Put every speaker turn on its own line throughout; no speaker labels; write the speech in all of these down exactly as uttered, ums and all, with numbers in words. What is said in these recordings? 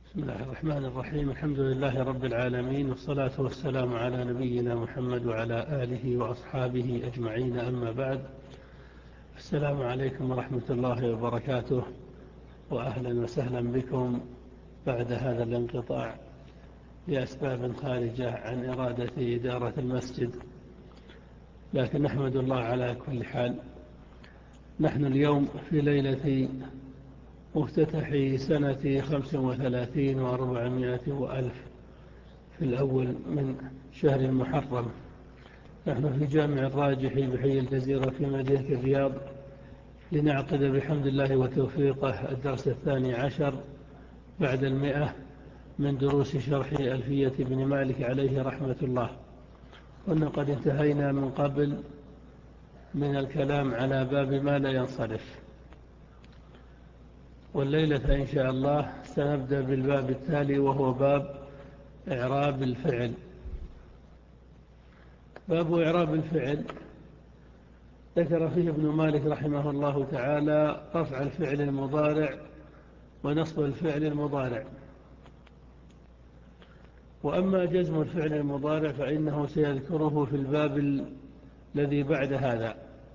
بسم الله الرحمن الرحيم. الحمد لله رب العالمين، والصلاة والسلام على نبينا محمد وعلى آله وأصحابه أجمعين، أما بعد. السلام عليكم ورحمة الله وبركاته، وأهلا وسهلا بكم بعد هذا الانقطاع لأسباب خارجة عن إرادة إدارة المسجد، لكن نحمد الله على كل حال. نحن اليوم في ليلة مفتتح سنة خمس وثلاثين وأربعمائة وألف في الأول من شهر المحرم. نحن في جامع الراجح بحي الجزيرة في مدينة الرياض لنعقد بحمد الله وتوفيقه الدرس الثاني عشر بعد المئة من دروس شرح ألفية بن مالك عليه رحمة الله. كنا قد انتهينا من قبل من الكلام على باب ما لا ينصرف، والليلة إن شاء الله سنبدأ بالباب التالي، وهو باب إعراب الفعل. باب إعراب الفعل ذكر فيه ابن مالك رحمه الله تعالى رفع الفعل المضارع ونصب الفعل المضارع، وأما جزم الفعل المضارع فإنه سيذكره في الباب الذي بعد هذا.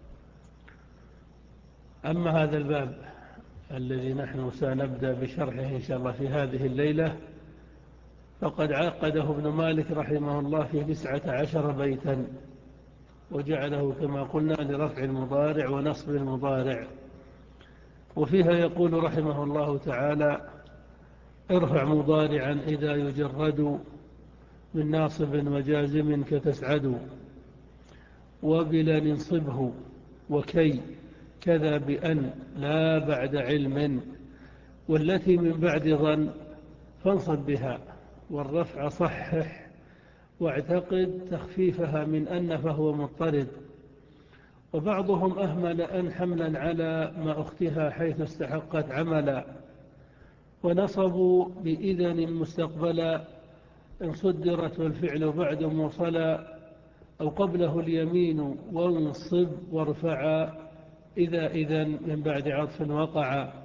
أما هذا الباب الذي نحن سنبدأ بشرحه إن شاء الله في هذه الليلة فقد عقده ابن مالك رحمه الله في تسعة عشر بيتا، وجعله كما قلنا لرفع المضارع ونصب المضارع. وفيها يقول رحمه الله تعالى: ارفع مضارعا إذا يجرد من ناصب وجازم كتسعد، وبلا ننصبه وكي كذا بأن لا بعد علم، والتي من بعد ظن فانصب بها، والرفع صحح واعتقد تخفيفها من أن فهو مضطرد. وبعضهم أهمل أن حملا على ما أختها حيث استحقت عملا، ونصبوا بإذن مستقبلا إن صدرت والفعل بعد موصلا، أو قبله اليمين وانصب وارفعا إذا إذن من بعد عطف وقع.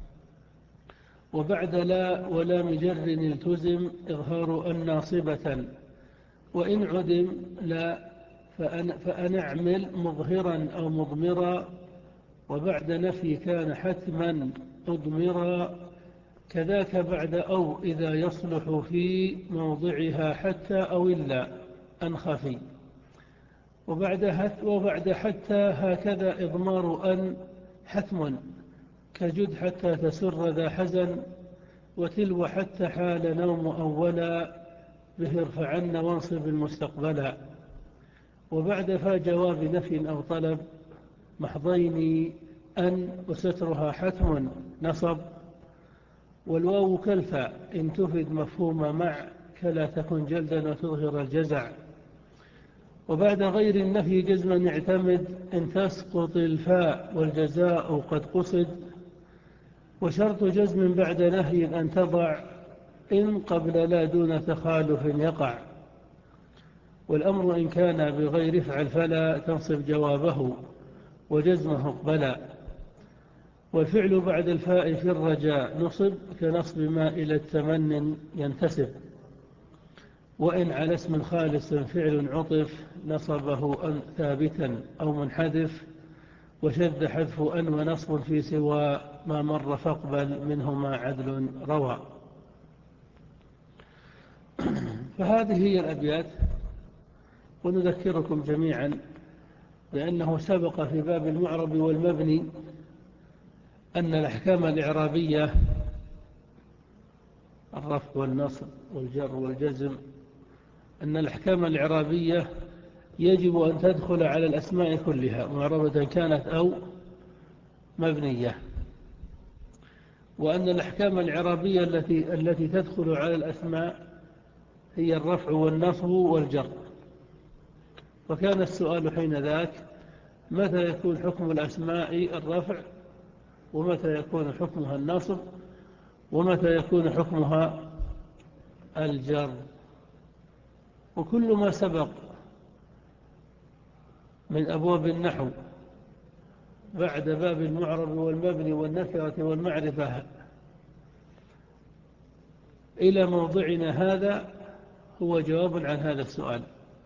وبعد لا ولا مجر التزم إظهار أن ناصبة، وإن عدم لا فأن فأنعمل مظهرا أو مضمرا، وبعد نفي كان حتما أضمرا، كذاك بعد أو إذا يصلح في موضعها حتى أو إلا أنخفي. وبعد, وبعد حتى هكذا إضمار أن حتم، كجد حتى تسر ذا حزن، وتلو حتى حال نوم أولا، به ارفعن وانصب المستقبلا. وبعد فا جواب نفي أو طلب محضين أن وسترها حتم نصب، والواو كالفاء إن تفد مفهوم مع كلا تكن جلدا وتظهر الجزع. وبعد غير النفي جزما اعتمد إن تسقط الفاء والجزاء قد قصد، وشرط جزم بعد نهي أن تضع إن قبل لا دون تخالف يقع. والأمر إن كان بغير افعل فلا تنصب جوابه وجزمه اقبلا. والفعل بعد الفاء في الرجاء نصب كنصب ما إلى التمن ينتسب، وإن على اسم خالص فعل عطف نصبه أن ثابتا أو منحذف، وشد حذف أن ونصب في سوى ما مر فاقبل منهما عدل روى. فهذه هي الأبيات. ونذكركم جميعا بأنه سبق في باب المعرب والمبني أن الأحكام الإعرابية الرفع والنصب والجر والجزم، أن الأحكام الإعرابية يجب أن تدخل على الأسماء كلها معربة كانت أو مبنية، وأن الأحكام الإعرابية التي التي تدخل على الأسماء هي الرفع والنصب والجر. وكان السؤال حين ذاك: متى يكون حكم الأسماء الرفع، ومتى يكون حكمها النصب، ومتى يكون حكمها الجر؟ وكل ما سبق من أبواب النحو بعد باب المعرب والمبني والنكرة والمعرفة إلى موضعنا هذا هو جواب عن هذا السؤال،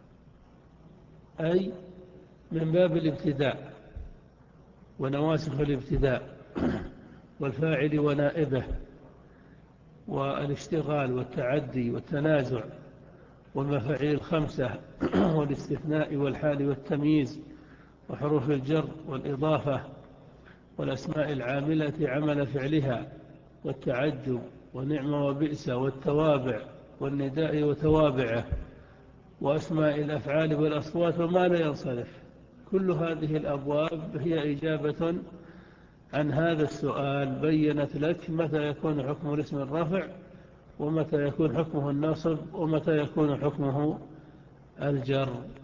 أي من باب الابتداء ونواسخ الابتداء والفاعل ونائبه والاشتغال والتعدي والتنازع والمفاعيل الخمسة والاستثناء والحال والتمييز وحروف الجر والإضافة والأسماء العاملة عمل فعلها والتعجب ونعم وبئس والتوابع والنداء وتوابعه وأسماء الأفعال والأصوات وما لا ينصرف. كل هذه الأبواب هي إجابة عن هذا السؤال، بيّنت لك متى يكون حكم الاسم الرفع ومتى يكون حكمه النصب ومتى يكون حكمه الجر.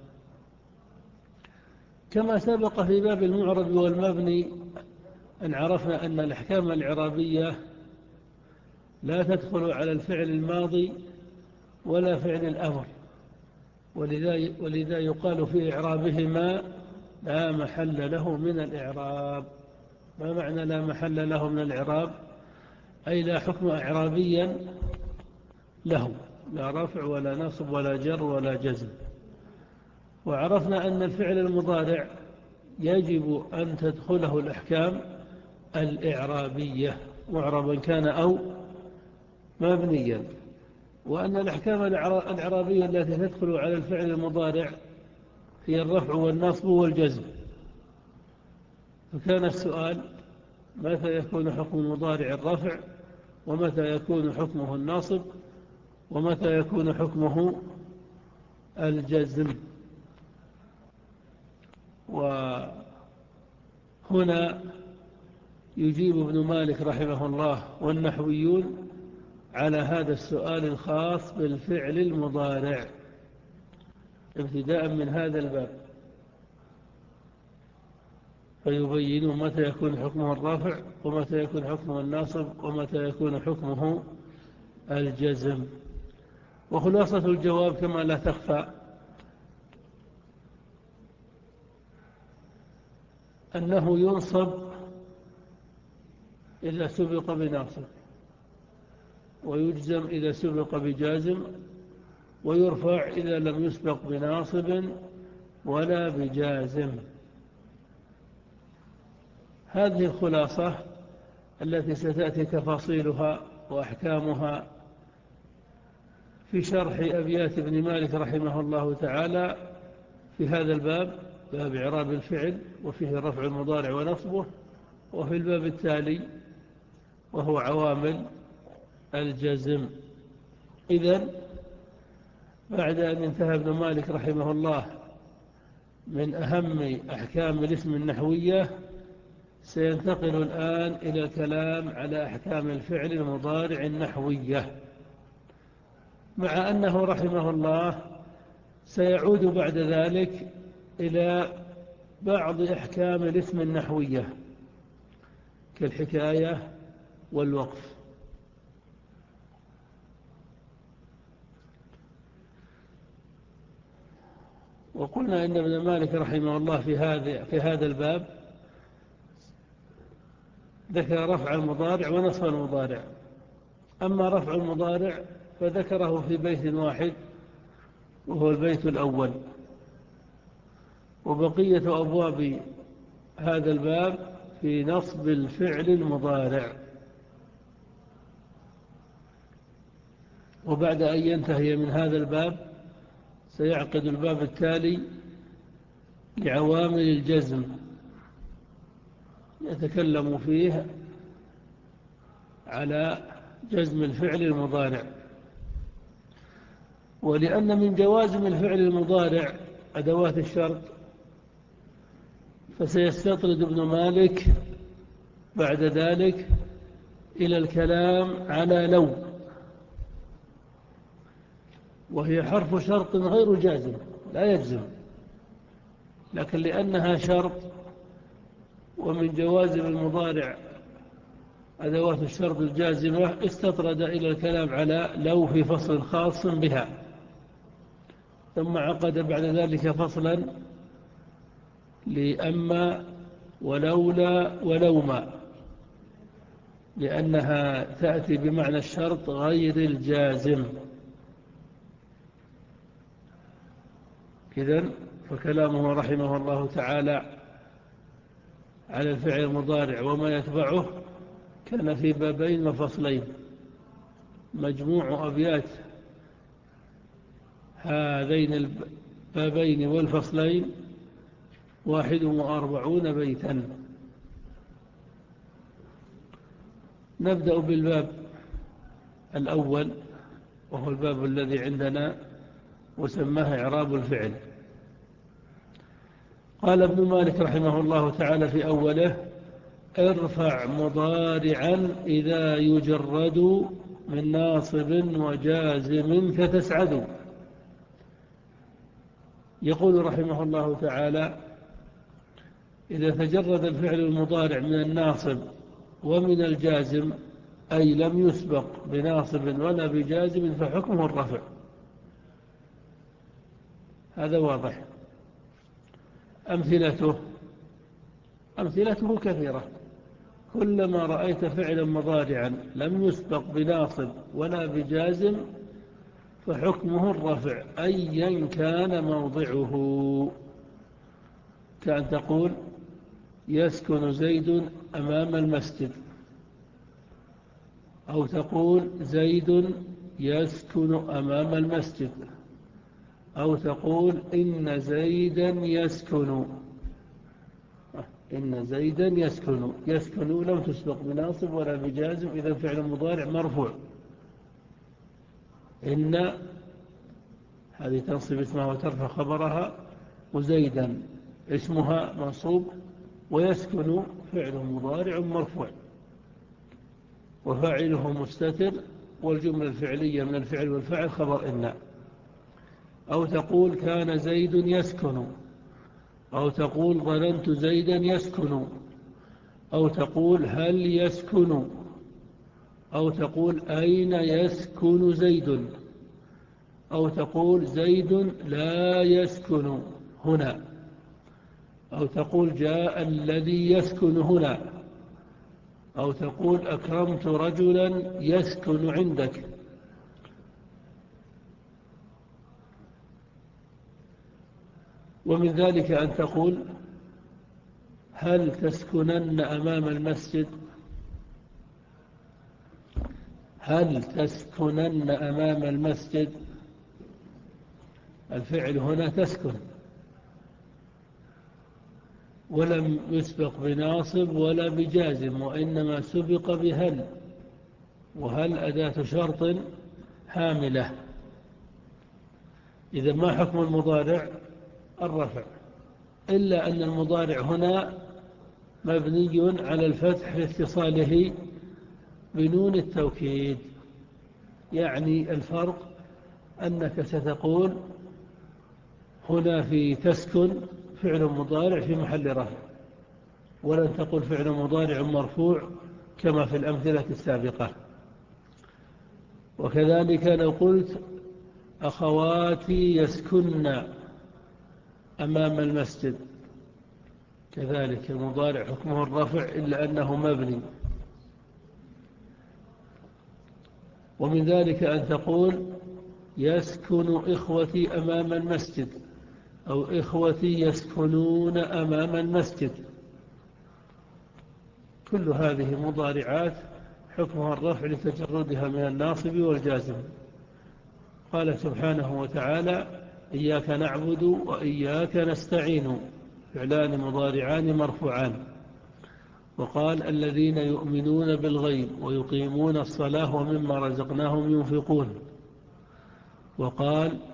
كما سبق في باب المعرب والمبني أن عرفنا أن الأحكام الإعرابية لا تدخل على الفعل الماضي ولا فعل الأمر، ولذا, ولذا يقال في إعرابهما لا محل له من الإعراب. ما معنى لا محل له من الإعراب؟ أي لا حكم إعرابيا له، لا رفع ولا نصب ولا جر ولا جزم. وعرفنا أن الفعل المضارع يجب أن تدخله الأحكام الإعرابية معربا كان أو مبنيا، وأن الأحكام الإعرابية التي تدخل على الفعل المضارع هي الرفع والنصب والجزم. فكان السؤال متى يكون حكم المضارع الرفع ومتى يكون حكمه الناصب ومتى يكون حكمه الجزم. وهنا يجيب ابن مالك رحمه الله والنحويون على هذا السؤال الخاص بالفعل المضارع ابتداء من هذا الباب، فيبين متى يكون حكمه الرافع ومتى يكون حكمه الناصب ومتى يكون حكمه الجزم. وخلاصة الجواب كما لا تخفى أنه ينصب إذا سبق بناصب، ويجزم إذا سبق بجازم، ويرفع إذا لم يسبق بناصب ولا بجازم. هذه الخلاصة التي ستأتي تفاصيلها وأحكامها في شرح أبيات ابن مالك رحمه الله تعالى في هذا الباب، باب إعراب الفعل وفيه رفع المضارع ونصبه، وفي الباب التالي وهو عوامل الجزم. إذن بعد أن انتهى ابن مالك رحمه الله من أهم أحكام الاسم النحوية، سينتقل الآن إلى الكلام على أحكام الفعل المضارع النحوية، مع أنه رحمه الله سيعود بعد ذلك إلى بعض أحكام الاسم النحوية كالحكاية والوقف. وقلنا إن ابن مالك رحمه الله في هذا في هذا الباب ذكر رفع المضارع ونصب المضارع. أما رفع المضارع فذكره في بيت واحد وهو البيت الأول، وبقية أبواب هذا الباب في نصب الفعل المضارع. وبعد أن ينتهي من هذا الباب سيعقد الباب التالي لعوامل الجزم، يتكلم فيه على جزم الفعل المضارع. ولأن من جوازم الفعل المضارع أدوات الشرط، فسيستطرد ابن مالك بعد ذلك إلى الكلام على لو، وهي حرف شرط غير جازم لا يجزم، لكن لأنها شرط ومن جوازم المضارع أدوات الشرط الجازمة استطرد إلى الكلام على لو في فصل خاص بها، ثم عقد بعد ذلك فصلا لأما ولولا ولوما. لأنها تأتي بمعنى الشرط غير الجازم. إذن فكلامه رحمه الله تعالى على الفعل المضارع وما يتبعه كان في بابين وفصلين. مجموع أبيات هذين البابين والفصلين واحد وأربعون بيتا. نبدأ بالباب الأول وهو الباب الذي عندنا وسماه إعراب الفعل. قال ابن مالك رحمه الله تعالى في أوله: ارفع مضارعا إذا يجرد من ناصب وجازم فتسعد. يقول رحمه الله تعالى: إذا تجرد الفعل المضارع من الناصب ومن الجازم أي لم يسبق بناصب ولا بجازم فحكمه الرفع. هذا واضح. أمثلته أمثلته كثيرة. كلما رأيت فعلا مضارعا لم يسبق بناصب ولا بجازم فحكمه الرفع أيا كان موضعه. كأن تقول: يسكن زيد أمام المسجد، أو تقول: زيد يسكن أمام المسجد، أو تقول: إن زيدا يسكن. إن زيدا يسكن. يسكن لم تسبق بناصب ولا بجازم، إذا فعل مضارع مرفوع. إن هذه تنصب اسمها وترفع خبرها، وزيدا اسمها منصوب، ويسكن فعل مضارع مرفوع وفاعله مستتر، والجملة الفعلية من الفعل والفعل خبر إن. أو تقول: كان زيد يسكن، أو تقول: ظننت زيدا يسكن، أو تقول: هل يسكن، أو تقول: أين يسكن زيد، أو تقول: زيد لا يسكن هنا، أو تقول: جاء الذي يسكن هنا، أو تقول: أكرمت رجلا يسكن عندك. ومن ذلك أن تقول: هل تسكنن أمام المسجد؟ هل تسكنن أمام المسجد؟ الفعل هنا تسكن، ولم يسبق بناصب ولا بجازم، وإنما سبق بهل، وهل أداة شرط حاملة. إذا ما حكم المضارع؟ الرفع، إلا أن المضارع هنا مبني على الفتح لاتصاله بنون التوكيد. يعني الفرق أنك ستقول هنا في تسكن فعل مضارع في محل رفع، ولن تقول فعل مضارع مرفوع كما في الأمثلة السابقة. وكذلك لو قلت: أخواتي يسكن أمام المسجد، كذلك المضارع حكمه الرفع إلا أنه مبني. ومن ذلك أن تقول: يسكن إخوتي أمام المسجد، أو إخوتي يسكنون أمام المسجد. كل هذه مضارعات حكمها الرفع لتجردها من الناصب والجازم. قال سبحانه وتعالى: إياك نعبد وإياك نستعين، فعلان مضارعان مرفوعان. وقال: الذين يؤمنون بالغيب ويقيمون الصلاة ومما رزقناهم ينفقون. وقال: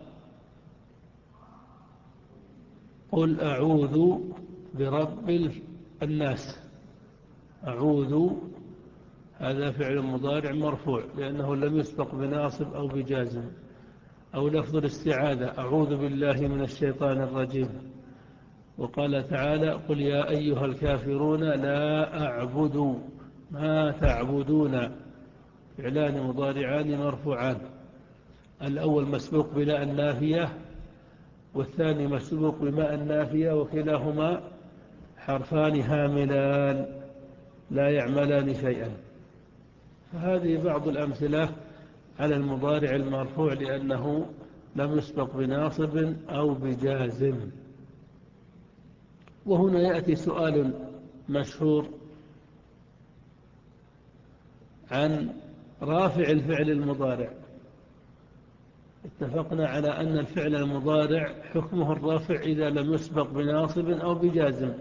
قل أعوذ برب الناس. أعوذ هذا فعل مضارع مرفوع لأنه لم يسبق بناصب أو بجازم. أو لفظ الاستعاذة: أعوذ بالله من الشيطان الرجيم. وقال تعالى: قل يا أيها الكافرون لا أعبد ما تعبدون، فعلان مضارعان مرفوعان. الأول مسبوق بلا النافية، والثاني مسبوق بماء النافية، وكلاهما حرفان هاملان لا يعملان شيئا. هذه بعض الأمثلة على المضارع المرفوع لأنه لم يسبق بناصب أو بجازم. وهنا يأتي سؤال مشهور عن رافع الفعل المضارع. اتفقنا على أن الفعل المضارع حكمه الرفع إذا لم يسبق بناصب أو بجازم،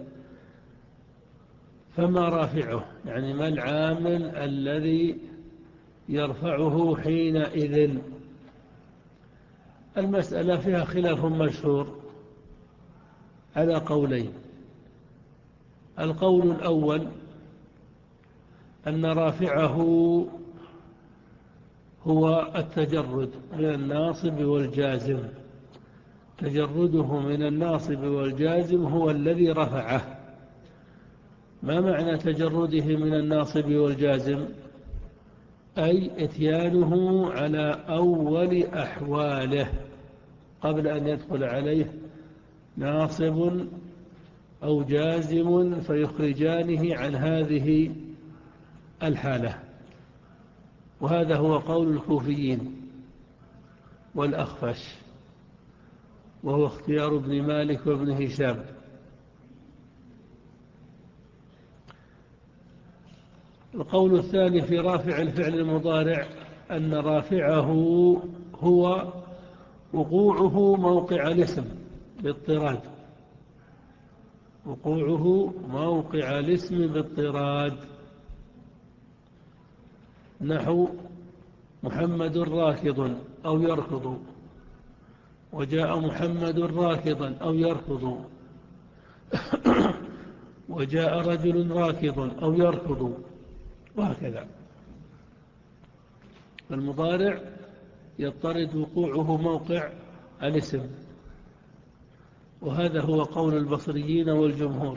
فما رافعه؟ يعني ما العامل الذي يرفعه حينئذ؟ المسألة فيها خلاف مشهور على قولين. القول الأول أن رافعه هو التجرد من الناصب والجازم، تجرده من الناصب والجازم هو الذي رفعه. ما معنى تجرده من الناصب والجازم؟ أي اتيانه على أول أحواله قبل أن يدخل عليه ناصب أو جازم فيخرجانه عن هذه الحالة. وهذا هو قول الكوفيين والأخفش، وهو اختيار ابن مالك وابن هشام. القول الثاني في رافع الفعل المضارع أن رافعه هو وقوعه موقع الاسم باضطراد، وقوعه موقع الاسم باضطراد، نحو محمد راكض أو يركض، وجاء محمد راكضا أو يركض، وجاء رجل راكض أو يركض، وهكذا. فالمضارع يضطرد وقوعه موقع الاسم، وهذا هو قول البصريين والجمهور،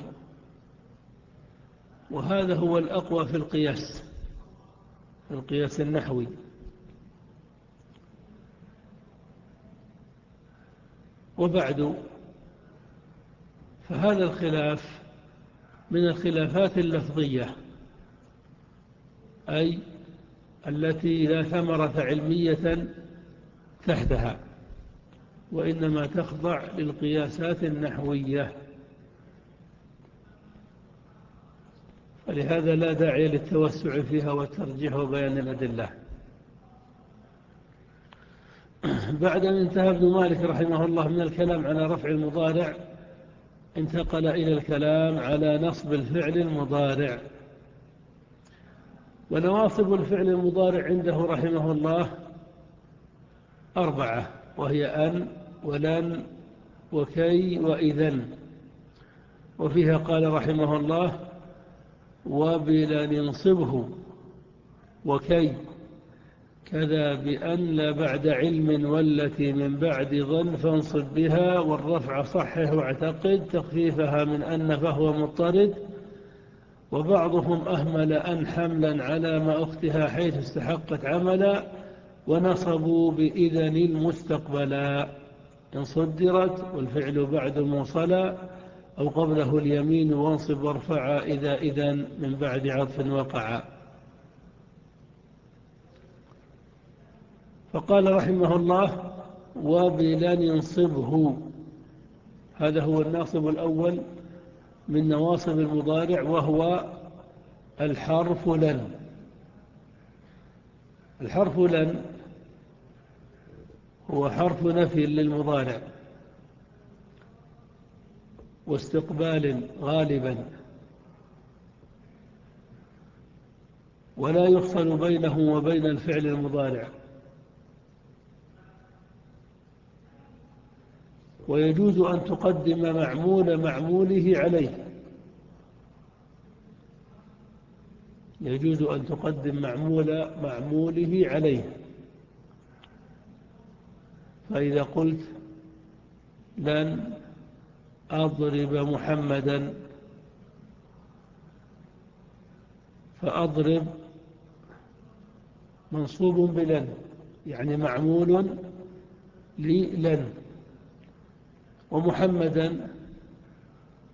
وهذا هو الأقوى في القياس، في القياس النحوي. وبعد فهذا الخلاف من الخلافات اللفظية، أي التي لا ثمرة علمية تحتها، وإنما تخضع للقياسات النحوية، فلهذا لا داعي للتوسع فيها والترجيح وبيان الأدلة. بعد أن انتهى ابن مالك رحمه الله من الكلام على رفع المضارع، انتقل إلى الكلام على نصب الفعل المضارع. ونواصب الفعل المضارع عنده رحمه الله أربعة، وهي أن ولن وكي وإذن. وفيها قال رحمه الله: وبلن ينصبه وكي كذا بأن لا بعد علم والتي من بعد ظن فانصب بها، والرفع صحه واعتقد تخفيفها من أن فهو مضطرد. وبعضهم أهمل أن حملا على ما أختها حيث استحقت عملا، ونصبوا بإذن المستقبلا إن صدرت والفعل بعد موصلا، أو قبله اليمين وانصب وارفع إذا إذن من بعد عطف وقع. فقال رحمه الله: وبلن ينصبه، هذا هو الناصب الأول من نواصب المضارع، وهو الحرف لن. الحرف لن هو حرف نفي للمضارع واستقبال غالبا، ولا يفصل بينه وبين الفعل المضارع، ويجوز أن تقدم معمول معموله عليه، يجوز أن تقدم معمول معموله عليه. فإذا قلت لن أضرب محمدا، فأضرب منصوب بلن، يعني معمول للن، ومحمدا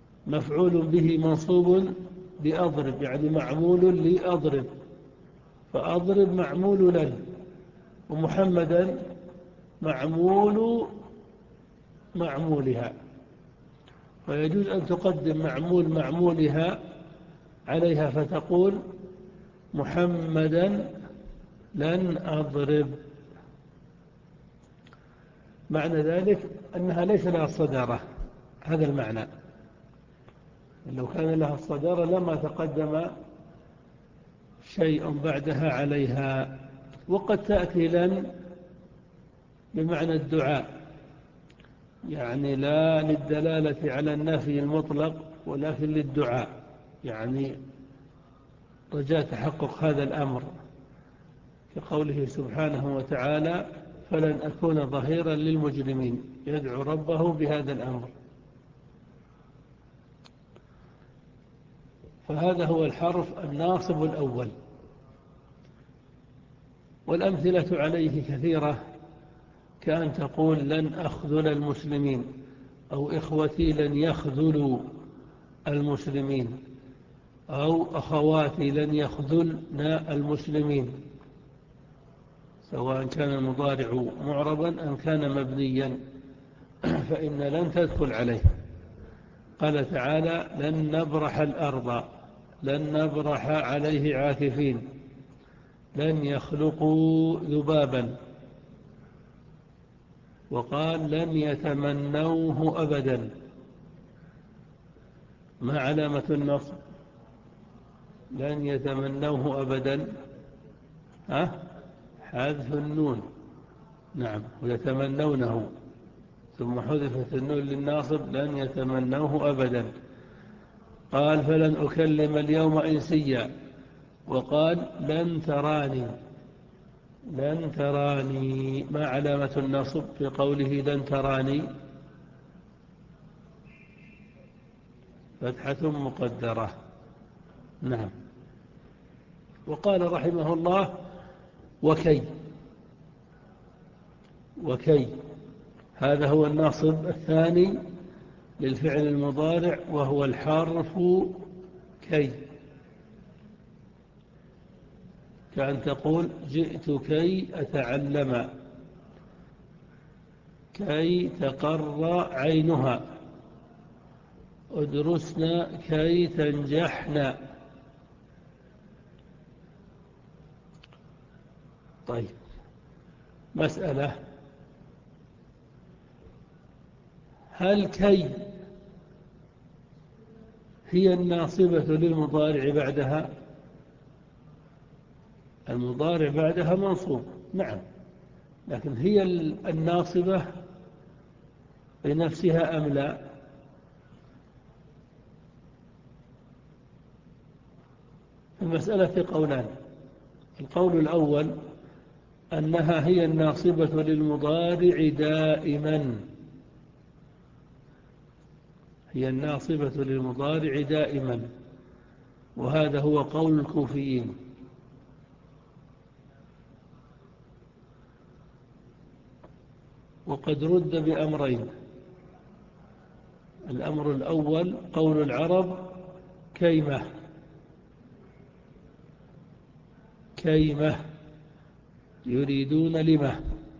مفعول به منصوب بأضرب، يعني معمول لأضرب، فأضرب معمول لن، ومحمدا معمول معمولها، ويجوز أن تقدم معمول معمولها عليها فتقول محمدا لن أضرب. معنى ذلك أنها ليس لها الصدارة، هذا المعنى. لو كان لها الصدارة لما تقدم شيء بعدها عليها. وقد تأتي لن بمعنى الدعاء، يعني لا للدلالة على النفي المطلق ولكن للدعاء، يعني رجاء تحقق هذا الأمر، كقوله سبحانه وتعالى فلن أكون ظهيرا للمجرمين، يدعو ربه بهذا الأمر. فهذا هو الحرف الناصب الأول. والأمثلة عليه كثيرة، كأن تقول لن أخذل المسلمين، أو إخوتي لن يخذلوا المسلمين، أو أخواتي لن يخذلنا المسلمين، سواء كان المضارع معربا أم كان مبنيا، فإن لن تدخل عليه. قال تعالى لن نبرح الأرض، لن نبرح عليه عاكفين، لن يخلقوا ذبابا، وقال لن يتمنوه أبدا. ما علامة النصب؟ لن يتمنوه أبدا، ها؟ حذف النون، نعم، ويتمنونه، ثم حذفت النون للناصب لن يتمنوه أبدا. قال فلن أكلم اليوم إنسيا، وقال لن تراني، لن تراني. ما علامة النصب في قوله لن تراني؟ فتحة مقدرة، نعم. وقال رحمه الله وكي، وكي هذا هو الناصب الثاني للفعل المضارع، وهو الحرف كي، كأن تقول جئت كي أتعلم، كي تقر عينها، ادرسنا كي تنجحنا. طيب، مسألة، هل كي هي الناصبة للمضارع بعدها؟ المضارع بعدها منصوب، نعم، لكن هي الناصبة بنفسها أم لا؟ المسألة قولان. القول الأول أنها هي الناصبة للمضارع دائما، هي الناصبة للمضارع دائما، وهذا هو قول الكوفيين. وقد رد بأمرين. الأمر الأول قول العرب كيمة، كيمة يريدون لمه،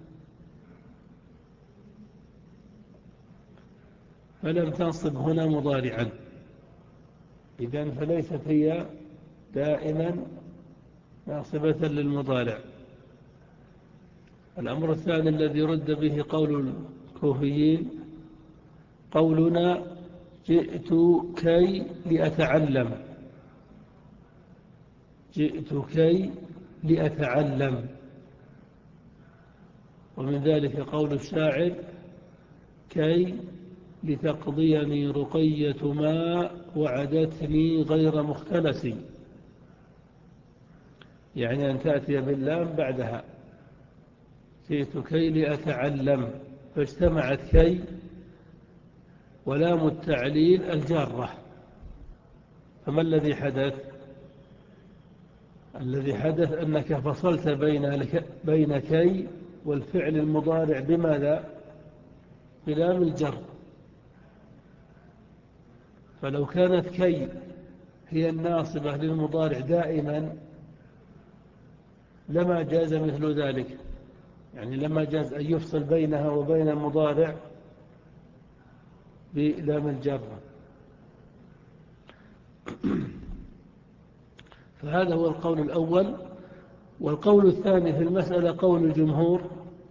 فلم تنصب هنا مضارعا، إذن فليست هي دائما ناصبة للمضارع. الأمر الثاني الذي رد به قول الكوفيين قولنا جئت كي لأتعلم، جئت كي لأتعلم. ومن ذلك قول الشاعر كي لتقضيني رقية ما وعدتني غير مختلس، يعني أن تأتي باللام بعدها. جئت كي لأتعلم، فاجتمعت كي ولام التعليل الجارة. فما الذي حدث؟ الذي حدث أنك فصلت بين بين كي والفعل المضارع بماذا؟ بلام الجر. فلو كانت كي هي الناصبة للمضارع دائما لما جاز مثل ذلك، يعني لما جاز أن يفصل بينها وبين المضارع بلام الجر. فهذا هو القول الأول. والقول الثاني في المسألة قول الجمهور،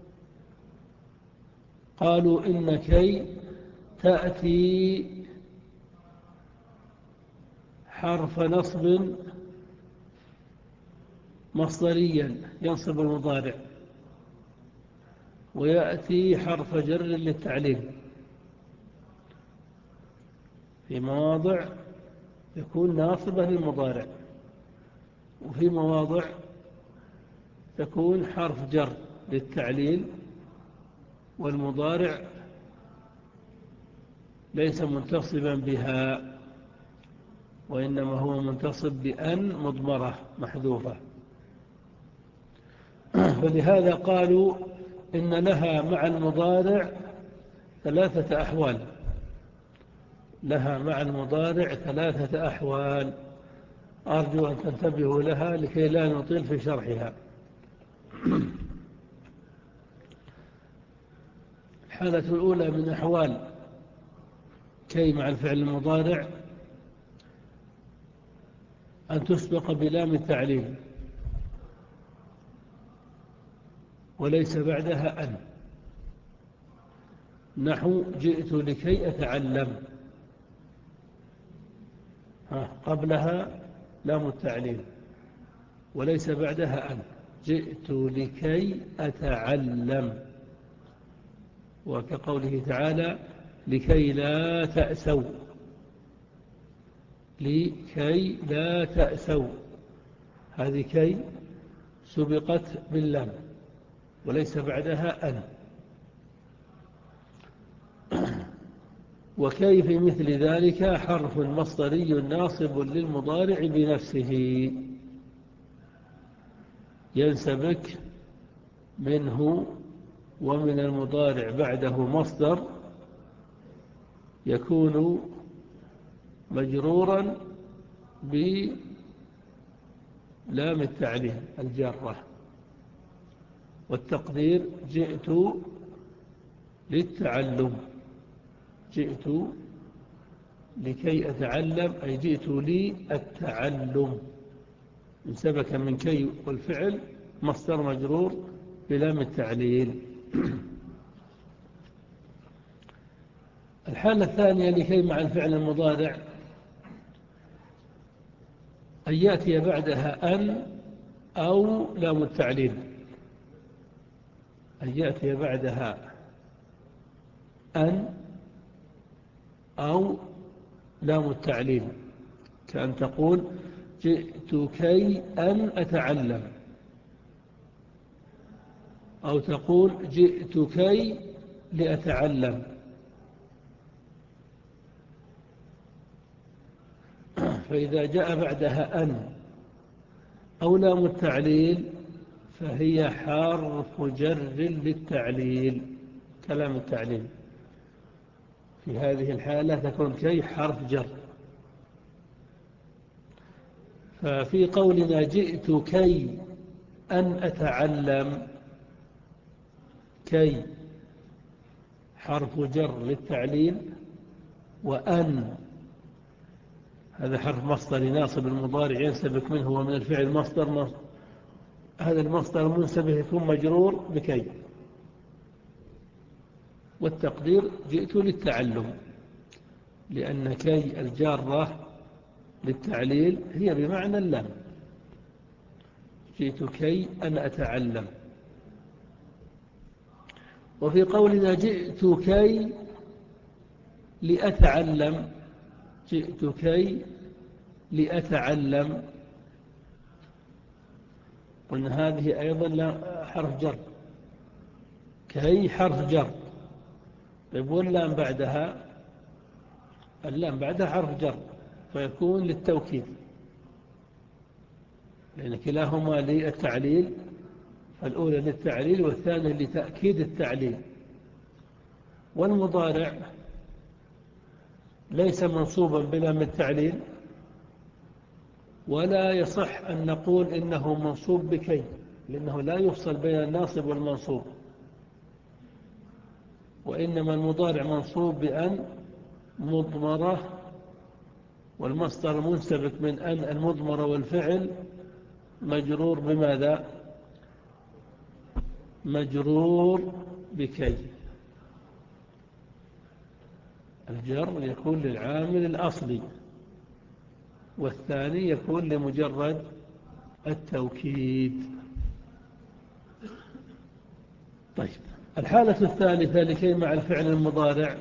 قالوا إن كي تأتي حرف نصب مصدريا ينصب المضارع، ويأتي حرف جر للتعليل في مواضع يكون ناصبا للمضارع، وفي مواضع تكون حرف جر للتعليل والمضارع ليس منتصبا بها، وإنما هو منتصب بأن مضمرة محذوفة. فلهذا قالوا إن لها مع المضارع ثلاثة أحوال، لها مع المضارع ثلاثة أحوال، أرجو أن تنتبهوا لها لكي لا نطيل في شرحها. الحالة الأولى من أحوال كي مع الفعل المضارع أن تسبق بلام التعليل وليس بعدها أن، نحو جئت لكي أتعلم، قبلها لام التعليل وليس بعدها أن، جئت لكي أتعلم. وكقوله تعالى لكي لا تأسوا، لكي لا تأسوا، هذه كي سبقت باللام وليس بعدها أن. وكي في مثل ذلك حرف مصدري ناصب للمضارع بنفسه ينسبك منه ومن المضارع بعده مصدر يكون مجرورا بلام التعليل الجارة، والتقدير جئت للتعلم، جئت لكي أتعلم أي جئت لي التعلم، انسبك من كي والفعل مصدر مجرور بلام التعليل. الحالة الثانية لكي مع الفعل المضارع أن يأتي بعدها أن أو لام التعليل، أن يأتي بعدها أن أو لام التعليل، كأن تقول جئت كي أن أتعلم، أو تقول جئت كي لأتعلم. فإذا جاء بعدها أن أو لام التعليل فهي حرف جر للتعليل كلام التعليل، في هذه الحالة تكون كي حرف جر. ففي قولنا جئت كي أن أتعلم، كي حرف جر للتعليل، وأن هذا حرف مصدر ناصب المضارع ينسبك منه ومن الفعل مصدر مصدر. هذا المصدر المنسبك يكون مجرور بكي، والتقدير جئت للتعلم، لأن كي الجارة للتعليل هي بمعنى اللام، جئت كي أن أتعلم. وفي قولنا جئت كي لأتعلم، جئت كي لأتعلم، قلنا هذه أيضا حرف جر، كي حرف جر، طيب واللام بعدها، اللام بعدها حرف جر فيكون للتوكيد، لأن كلاهما للتعليل، فالأولى للتعليل والثانية لتأكيد التعليل. والمضارع ليس منصوبا بلام التعليل، ولا يصح أن نقول إنه منصوب بكي، لأنه لا يفصل بين الناصب والمنصوب، وإنما المضارع منصوب بأن مضمرة، والمصدر المنسبك من أن المضمرة، والفعل مجرور بماذا؟ مجرور بكي. الجر يكون للعامل الأصلي، والثاني يكون لمجرد التوكيد. طيب، الحالة الثالثة لكي مع الفعل المضارع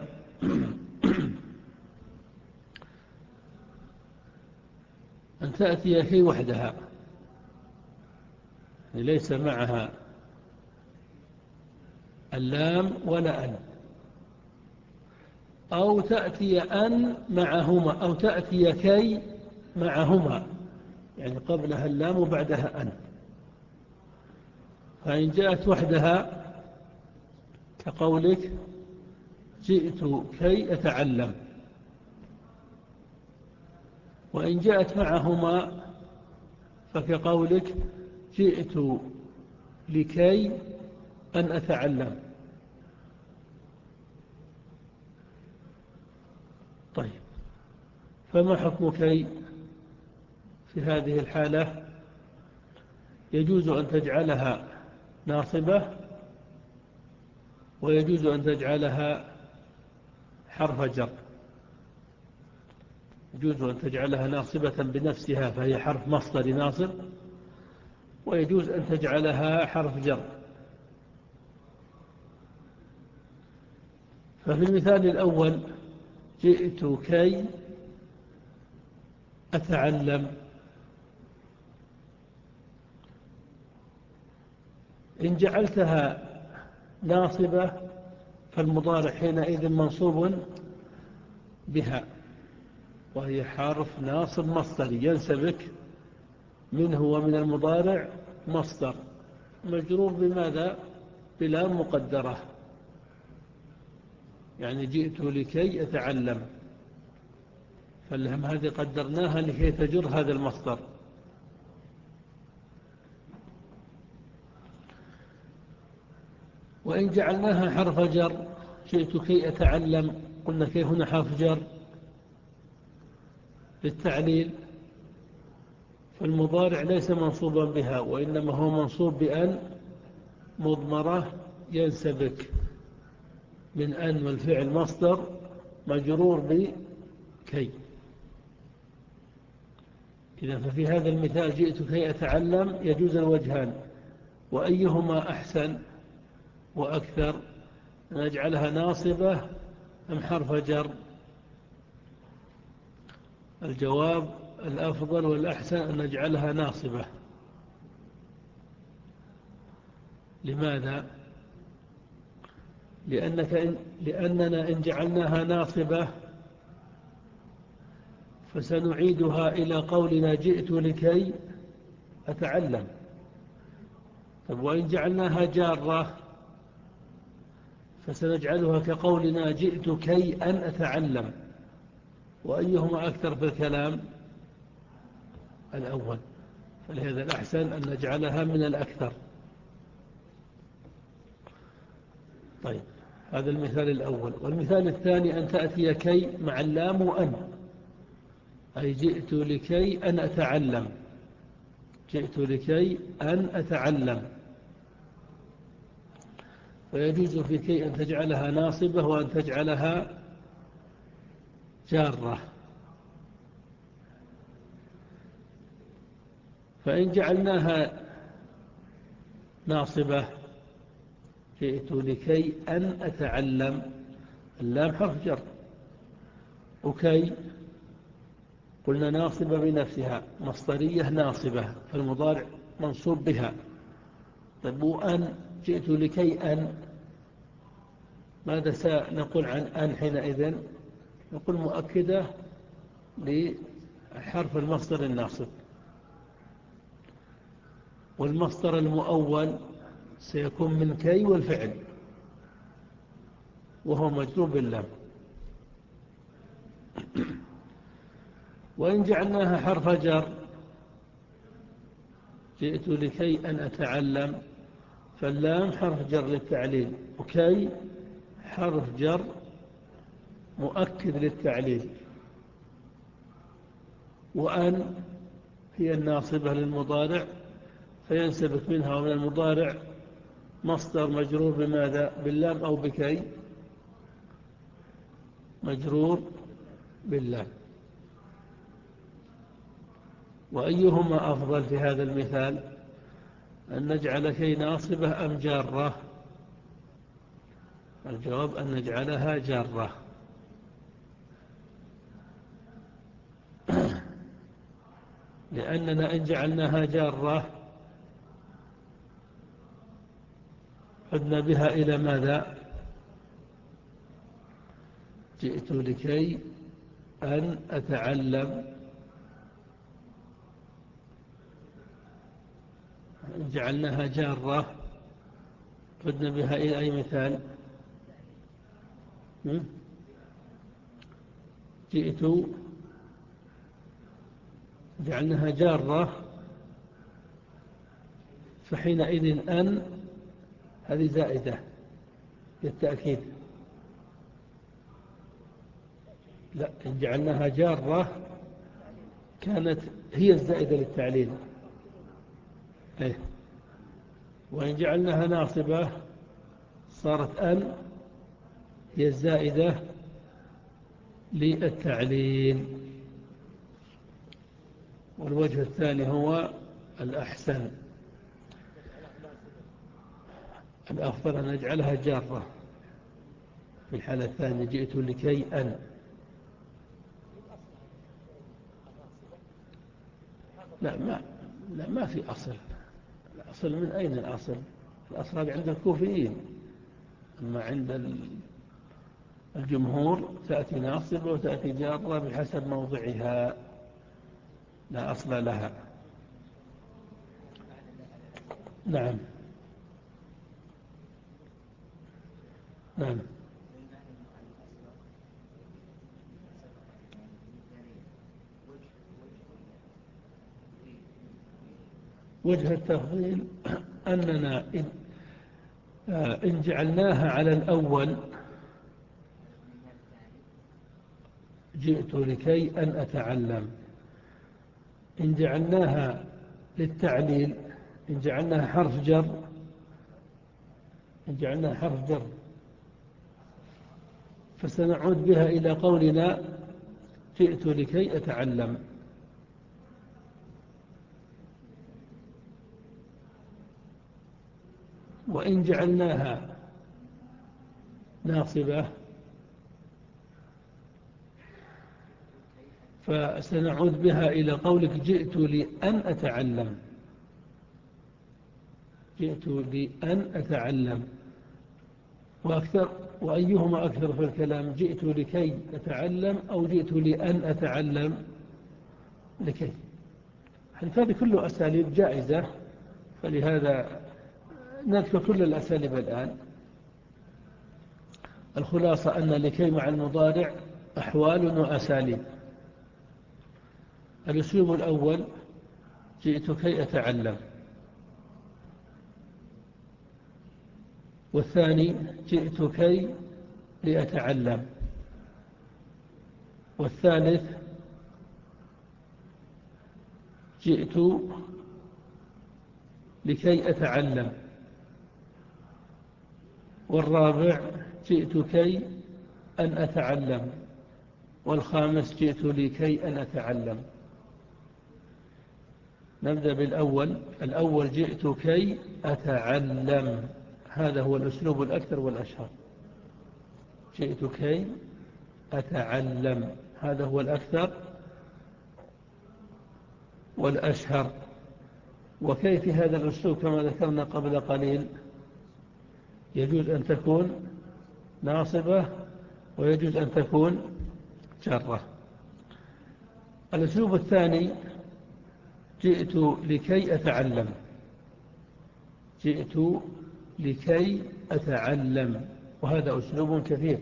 أن تأتي كي وحدها، ليس معها اللام ولا أن، أو تأتي أن معهما، أو تأتي كي معهما، يعني قبلها اللام وبعدها أن. فإن جاءت وحدها كقولك جئت كي أتعلم، وإن جاءت معهما فكقولك جئت لكي أن أتعلم. طيب، فما حكم كي في هذه الحالة؟ يجوز أن تجعلها ناصبة، ويجوز أن تجعلها حرف جر. يجوز أن تجعلها ناصبة بنفسها فهي حرف مصدر ناصب، ويجوز أن تجعلها حرف جر. ففي المثال الأول جئت كي أتعلم، إن جعلتها ناصبة فالمضارع حينئذ منصوب بها، وهي حرف ناصب مصدري ينسبك منه ومن المضارع مصدر، مجرور بماذا؟ بلام مقدرة، يعني جئت لكي أتعلم، فاللام هذه قدرناها لكي تجر هذا المصدر. وإن جعلناها حرف جر، جئت كي أتعلم، قلنا كي هنا حرف جر للتعليل، فالمضارع ليس منصوبا بها، وإنما هو منصوب بأن مضمرة ينسبك من أن، والفعل مصدر مجرور بكي. إذا ففي هذا المثال جئت كي أتعلم يجوز الوجهان، وأيهما أحسن وأكثر؟ نجعلها ناصبة أم حرف جر؟ الجواب الأفضل والأحسن أن نجعلها ناصبة. لماذا؟ لأنك إن لأننا إن جعلناها ناصبة فسنعيدها إلى قولنا جئت لكي أتعلم. طب وإن جعلناها جارة فسنجعلها كقولنا جئت كي أن أتعلم، وأيهما أكثر في الكلام؟ الأول، فلهذا الأحسن أن نجعلها من الأكثر. طيب، هذا المثال الأول. والمثال الثاني أن تأتي كي مع اللام وأن، أي جئت لكي أن أتعلم، جئت لكي أن أتعلم. ويجوز في كي أن تجعلها ناصبة وأن تجعلها جارة. فإن جعلناها ناصبة جئت لكي أن أتعلم، اللام حرف جر، وكي قلنا ناصبة بنفسها مصدرية ناصبة، فالمضارع منصوب بها. طيب وأن جئت لكي أن، ماذا سنقول عن أن حينئذ؟ نقول مؤكدة لحرف المصدر الناصب، والمصدر المؤول سيكون من كي والفعل، وهو مجرور باللام. وإن جعلناها حرف جر جئت لكي أن أتعلم، فاللام حرف جر للتعليل، وكي حرف جر مؤكد للتعليل، وأن هي الناصبة للمضارع، فينسبك منها ومن المضارع مصدر مجرور بماذا؟ باللام أو بكي؟ مجرور باللام. وأيهما أفضل في هذا المثال؟ أن نجعل كي ناصبة أم جارة؟ الجواب أن نجعلها جارة، لأننا إن جعلناها جارة عدنا بها إلى ماذا؟ جئت لكي أن أتعلم، إن جعلناها جارة عدنا بها إلى أي مثال؟ جئت جعلناها جارة، فحينئذ أن هذه زائدة للتأكيد. لا، إن جعلناها جارة كانت هي الزائدة للتعليل، إيه؟ وإن جعلناها ناصبة صارت أن هي الزائدة للتعليل. والوجه الثاني هو الأحسن، الأفضل أن نجعلها جارة في الحالة الثانية، جئت لكي أن. لا ما, لا ما في أصل. الأصل من أين الأصل؟ الأصل هذا عند الكوفيين، أما عند الجمهور تأتي ناصبة وتأتي جارة بحسب موضعها، لا أصل لها. نعم نعم. وجه التفضيل أننا إن, إن جعلناها على الأول جئت لكي أن أتعلم، إن جعلناها للتعليل، إن جعلناها حرف جر، إن جعلناها حرف جر فسنعود بها إلى قولنا جئت لكي أتعلم. وإن جعلناها ناصبة فسنعود بها إلى قولك جئت لأن أتعلم، جئت لأن أتعلم. وأكثر وأيهما أكثر في الكلام؟ جئت لكي أتعلم أو جئت لأن أتعلم؟ لكي. هذه كله أساليب جائزة، فلهذا نذكر كل الأساليب الآن. الخلاصة أن لكي مع المضارع أحوال وأساليب. الأسلوب الأول جئت كي أتعلم، والثاني جئت كي لأتعلم، والثالث جئت لكي أتعلم، والرابع جئت كي أن أتعلم، والخامس جئت لكي أن أتعلم. نبدأ بالأول. الأول جئت كي أتعلم، هذا هو الأسلوب الأكثر والأشهر. جئت كي أتعلم، هذا هو الأكثر والأشهر. وكيف هذا الأسلوب كما ذكرنا قبل قليل يجوز أن تكون ناصبة ويجوز أن تكون جارة. الأسلوب الثاني جئت لكي أتعلم، جئت لكي أتعلم، وهذا أسلوب كثير،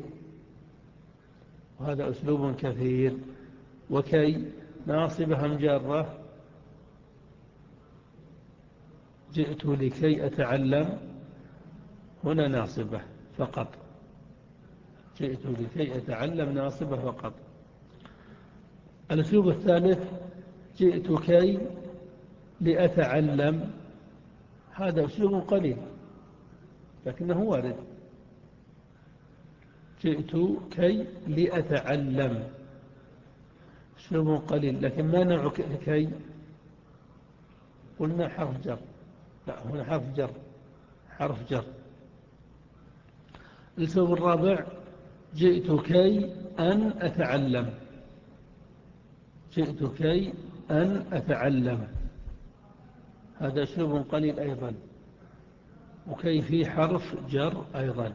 وهذا أسلوب كثير. وكي ناصبة أم جارة؟ جئت لكي أتعلم هنا ناصبة فقط، جئت لكي أتعلم ناصبة فقط. الأسلوب الثالث جئت كي لأتعلم، هذا أسلوب قليل لكنه وارد. جئت كي لأتعلم أسلوب قليل، لكن ما نوع كي؟ قلنا حرف جر، لا هنا حرف جر، حرف جر. الأسلوب الرابع جئت كي أن أتعلم، جئت كي أن أتعلم، هذا أسلوب قليل أيضا، وكي في حرف جر أيضا.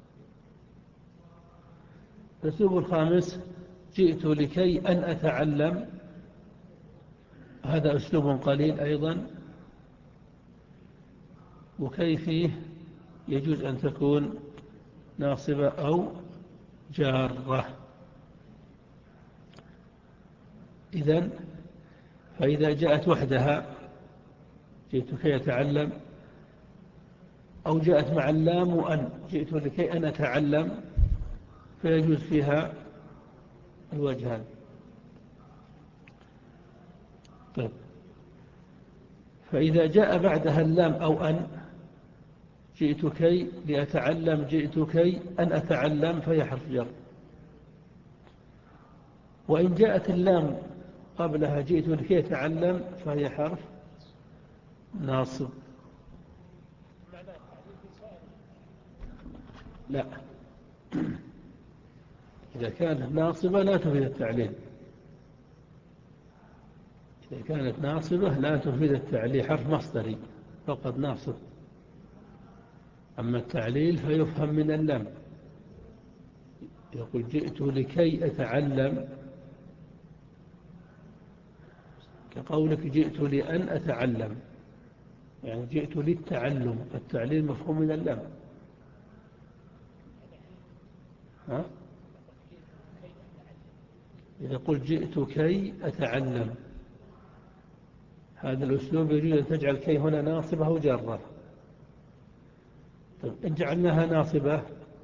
الأسلوب الخامس جئت لكي أن أتعلم، هذا أسلوب قليل أيضا، وكي فيه يجوز أن تكون ناصبة أو جارة. إذن فإذا جاءت وحدها جئت كي أتعلم، أو جاءت مع اللام وأن، جئت لكي أن أتعلم، فيجوز فيها الوجهان. طيب، فإذا جاء بعدها اللام أو أن، جئت كي لأتعلم، جئت كي أن أتعلم، فهي حرف جر. وإن جاءت اللام قبلها جئت لكي أتعلم، فهي حرف ناصب. لا، إذا كانت ناصبة لا تفيد التعليل، إذا كانت ناصبة لا تفيد التعليل، حرف مصدري فقط ناصب. أما التعليل فيفهم من اللام، يقول جئت لكي أتعلم، كقولك جئت لأن أتعلم، يعني جئت للتعلم، التعليل مفهوم من اللام. ها؟ إذا قلت جئت كي أتعلم، هذا الأسلوب يجوز أن تجعل كي هنا ناصبة أو جارة. طيب، إن جعلناها ناصبة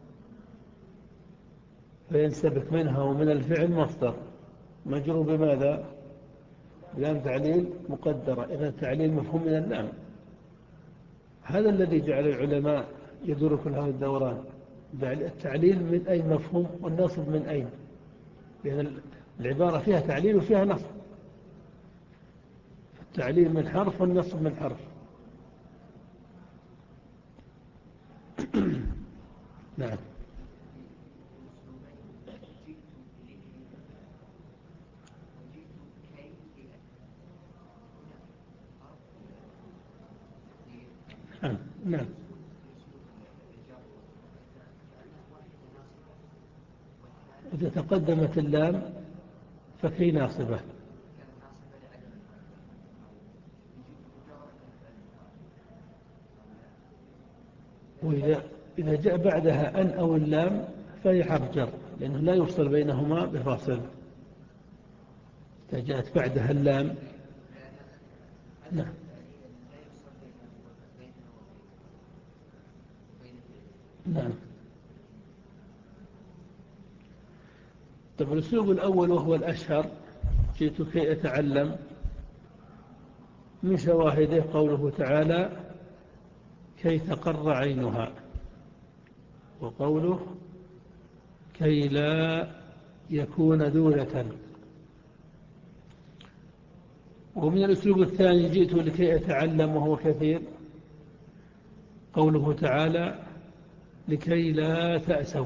فينسبك منها ومن الفعل مصدر مجرور بماذا؟ لام تعليل مقدرة، إذا التعليل مفهوم من اللام. هذا الذي جعل العلماء يدور كل هذا الدوران، التعليل من أي مفهوم والنصب من أين، لأن العبارة فيها تعليل وفيها نصب، التعليل من حرف والنصب من حرف. نعم. نعم. إذا تقدمت اللام فكي ناصبة، وإذا إذا جاء بعدها أن أو اللام فهي حرف جر، لأنه لا يفصل بينهما بفاصل. إذا جاءت بعدها اللام. نعم. نعم. طب الأسلوب الأول وهو الأشهر، جئت كي أتعلم، من شواهده قوله تعالى كي تقر عينها، وقوله كي لا يكون دولة. ومن الأسلوب الثاني جئت لكي أتعلم وهو كثير، قوله تعالى لكي لا تأسوا.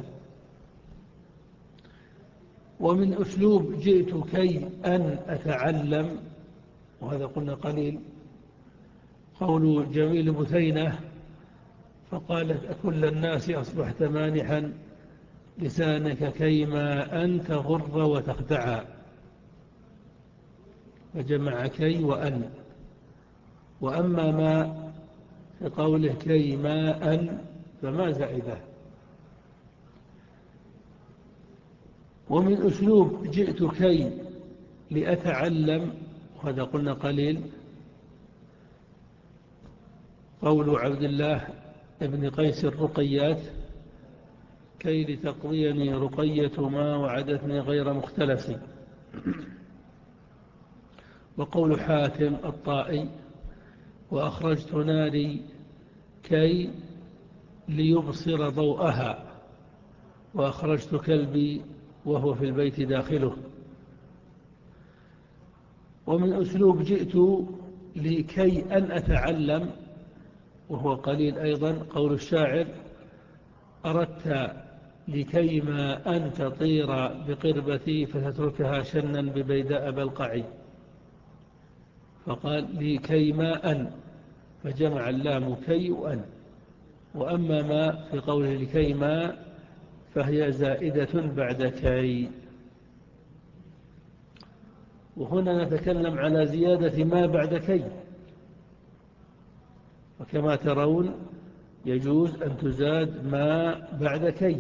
ومن أسلوب جئت كي أن أتعلم، وهذا قلنا قليل، قول جميل بثينة فقالت أكل الناس أصبحت مانحا لسانك كيما أن تغر وتخدعا، فجمع كي وأن. وأما ما في قوله كيما أن فما زائده. ومن أسلوب جئت كي لأتعلم، وهذا قلنا قليل، قول عبد الله ابن قيس الرقيات: كي لتقضيني رقية ما وعدتني غير مختلف. وقول حاتم الطائي: وأخرجت ناري كي ليبصر ضوءها، وأخرجت كلبي وهو في البيت داخله. ومن أسلوب جئت لكي أن أتعلم، وهو قليل أيضا، قول الشاعر: أردت لكيما أن تطير بقربتي فتتركها شنا ببيداء بلقعي. فقال لكيما أن، فجمع اللام كي وأن. وأما ما في قوله لكيما فهي زائدة بعد كي. وهنا نتكلم على زيادة ما بعد كي، وكما ترون يجوز أن تزاد ما بعد كي.